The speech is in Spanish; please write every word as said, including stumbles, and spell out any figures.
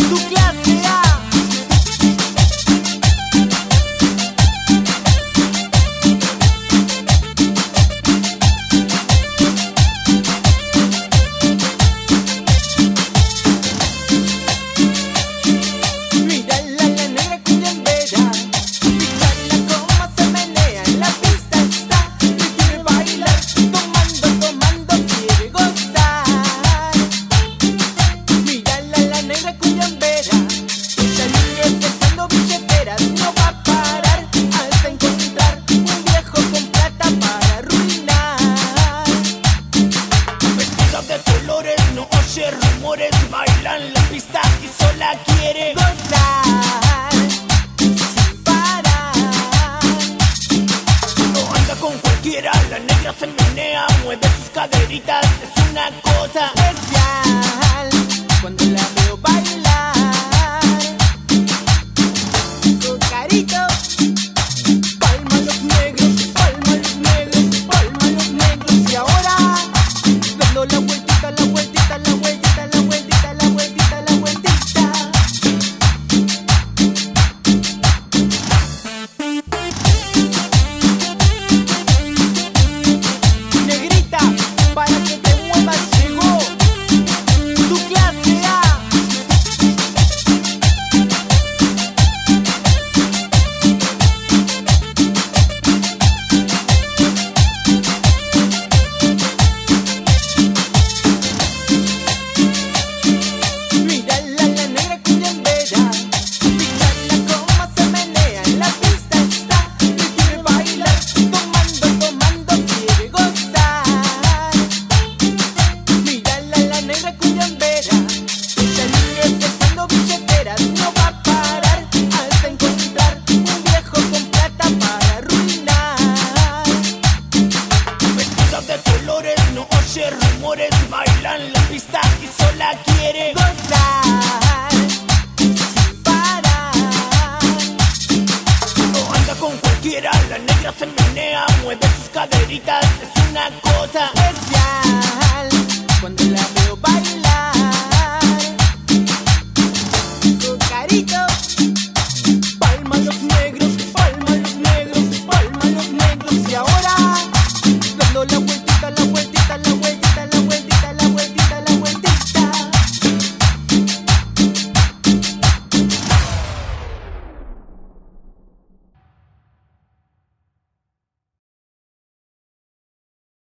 Tu clase A. Mírala, la negra cuyambera. Mírala cómo se menea. En la pista está y quiere bailar. Tomando, tomando, quiere gozar. Mírala, la negra cuyambera. Ella sigue empezando billeteras. No va a parar hasta encontrar un viejo con plata para arruinar. Vestida de colores, no oye rumores. Baila en la pista y sola quiere Gozar sin parar. No anda con cualquiera, la negra se menea, mueve sus caderitas, es una cosa Especial cuando la veo bailar. Con carito. Palma a los negros, palma a los negros, palma a los negros. Y ahora dando la vueltita, la vueltita, la vueltita, la vueltita, la vueltita, la vueltita. Negrita, para que te muevas llegó tu clase A. Mírala, la negra cuyambera. Mírala cómo se menea. En la pista está y quiere bailar. Tomando, tomando, quiere gozar. Mírala, la negra cuyambera. Ella sigue empezando billeteras. No va a parar hasta encontrar un viejo con plata para arruinar. Vestida de colores, no oye rumores. Baila en la pista y sola quiere Gozar sin parar. No anda con cualquiera, la negra se menea, mueve sus caderitas,